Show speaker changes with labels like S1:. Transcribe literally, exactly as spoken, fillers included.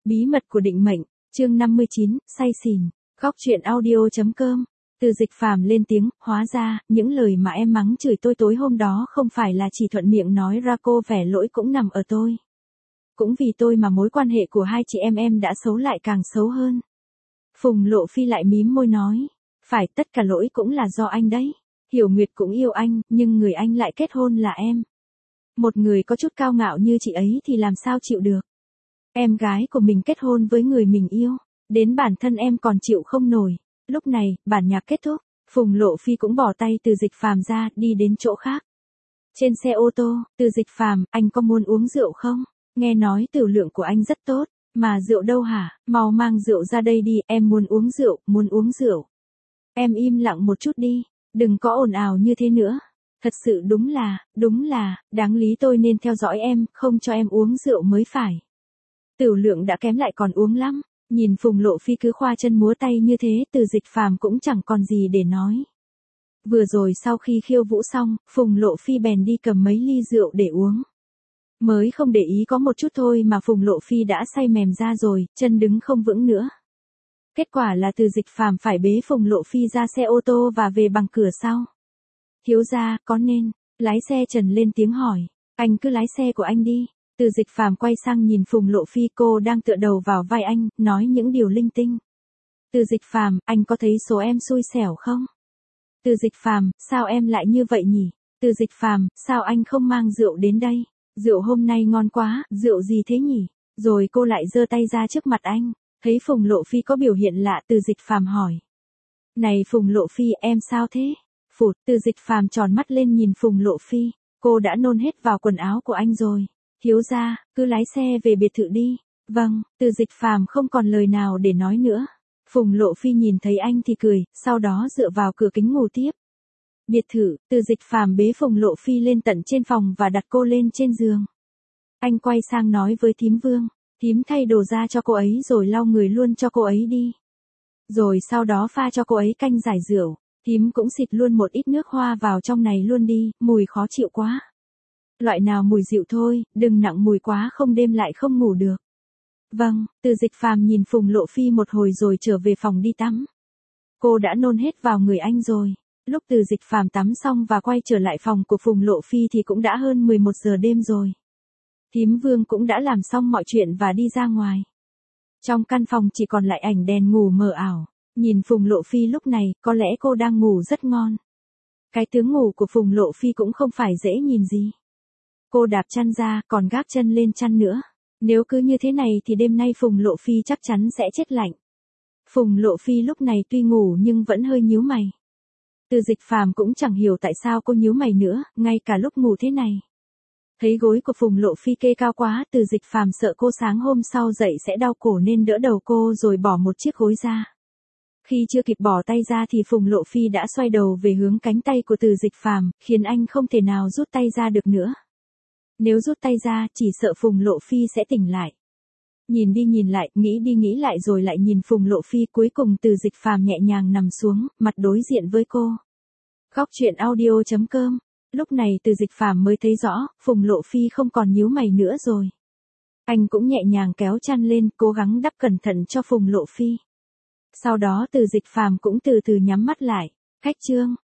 S1: Bí mật của định mệnh, chương năm mươi chín, say xỉn, góc truyện audio.com. Từ Dịch Phàm lên tiếng, hóa ra, những lời mà em mắng chửi tôi tối hôm đó không phải là chỉ thuận miệng nói ra, cô vẻ lỗi cũng nằm ở tôi. Cũng vì tôi mà mối quan hệ của hai chị em em đã xấu lại càng xấu hơn. Phùng Lộ Phi lại mím môi nói, phải, tất cả lỗi cũng là do anh đấy. Hiểu Nguyệt cũng yêu anh, nhưng người anh lại kết hôn là em. Một người có chút cao ngạo như chị ấy thì làm sao chịu được. Em gái của mình kết hôn với người mình yêu, đến bản thân em còn chịu không nổi. Lúc này, bản nhạc kết thúc, Phùng Lộ Phi cũng bỏ tay Từ Dịch Phàm ra, đi đến chỗ khác. Trên xe ô tô, Từ Dịch Phàm, anh có muốn uống rượu không? Nghe nói tiểu lượng của anh rất tốt, mà rượu đâu hả? Mau mang rượu ra đây đi, em muốn uống rượu, muốn uống rượu. Em im lặng một chút đi, đừng có ồn ào như thế nữa. Thật sự đúng là, đúng là, đáng lý tôi nên theo dõi em, không cho em uống rượu mới phải. Tiểu lượng đã kém lại còn uống lắm. Nhìn Phùng Lộ Phi cứ khoa chân múa tay như thế, Từ Dịch Phàm cũng chẳng còn gì để nói. Vừa rồi sau khi khiêu vũ xong, Phùng Lộ Phi bèn đi cầm mấy ly rượu để uống. Mới không để ý có một chút thôi mà Phùng Lộ Phi đã say mềm ra rồi, chân đứng không vững nữa. Kết quả là Từ Dịch Phàm phải bế Phùng Lộ Phi ra xe ô tô và về bằng cửa sau. Thiếu gia, có nên? Lái xe Trần lên tiếng hỏi. Anh cứ lái xe của anh đi. Từ Dịch Phàm quay sang nhìn Phùng Lộ Phi, cô đang tựa đầu vào vai anh, nói những điều linh tinh. Từ Dịch Phàm, anh có thấy số em xui xẻo không? Từ Dịch Phàm, sao em lại như vậy nhỉ? Từ Dịch Phàm, sao anh không mang rượu đến đây? Rượu hôm nay ngon quá, rượu gì thế nhỉ? Rồi cô lại giơ tay ra trước mặt anh, thấy Phùng Lộ Phi có biểu hiện lạ, Từ Dịch Phàm hỏi. Này Phùng Lộ Phi, em sao thế? Phụt, Từ Dịch Phàm tròn mắt lên nhìn Phùng Lộ Phi, cô đã nôn hết vào quần áo của anh rồi. Thiếu gia, cứ lái xe về biệt thự đi. Vâng, Từ Dịch Phàm không còn lời nào để nói nữa. Phùng Lộ Phi nhìn thấy anh thì cười, sau đó dựa vào cửa kính ngủ tiếp. Biệt thự, Từ Dịch Phàm bế Phùng Lộ Phi lên tận trên phòng và đặt cô lên trên giường. Anh quay sang nói với thím Vương, thím thay đồ ra cho cô ấy rồi lau người luôn cho cô ấy đi. Rồi sau đó pha cho cô ấy canh giải rượu, thím cũng xịt luôn một ít nước hoa vào trong này luôn đi, mùi khó chịu quá. Loại nào mùi dịu thôi, đừng nặng mùi quá không đêm lại không ngủ được. Vâng, Từ Dịch Phàm nhìn Phùng Lộ Phi một hồi rồi trở về phòng đi tắm. Cô đã nôn hết vào người anh rồi. Lúc Từ Dịch Phàm tắm xong và quay trở lại phòng của Phùng Lộ Phi thì cũng đã hơn mười một giờ đêm rồi. Thím Vương cũng đã làm xong mọi chuyện và đi ra ngoài. Trong căn phòng chỉ còn lại ảnh đèn ngủ mờ ảo. Nhìn Phùng Lộ Phi lúc này, có lẽ cô đang ngủ rất ngon. Cái tướng ngủ của Phùng Lộ Phi cũng không phải dễ nhìn gì. Cô đạp chăn ra, còn gác chân lên chăn nữa. Nếu cứ như thế này thì đêm nay Phùng Lộ Phi chắc chắn sẽ chết lạnh. Phùng Lộ Phi lúc này tuy ngủ nhưng vẫn hơi nhíu mày. Từ Dịch Phàm cũng chẳng hiểu tại sao cô nhíu mày nữa, ngay cả lúc ngủ thế này. Thấy gối của Phùng Lộ Phi kê cao quá, Từ Dịch Phàm sợ cô sáng hôm sau dậy sẽ đau cổ nên đỡ đầu cô rồi bỏ một chiếc gối ra. Khi chưa kịp bỏ tay ra thì Phùng Lộ Phi đã xoay đầu về hướng cánh tay của Từ Dịch Phàm, khiến anh không thể nào rút tay ra được nữa. Nếu rút tay ra, chỉ sợ Phùng Lộ Phi sẽ tỉnh lại. Nhìn đi nhìn lại, nghĩ đi nghĩ lại rồi lại nhìn Phùng Lộ Phi, cuối cùng Từ Dịch Phàm nhẹ nhàng nằm xuống, mặt đối diện với cô. Góc truyện audio.com. Lúc này Từ Dịch Phàm mới thấy rõ, Phùng Lộ Phi không còn nhíu mày nữa rồi. Anh cũng nhẹ nhàng kéo chăn lên, cố gắng đắp cẩn thận cho Phùng Lộ Phi. Sau đó Từ Dịch Phàm cũng từ từ nhắm mắt lại. Khách trương.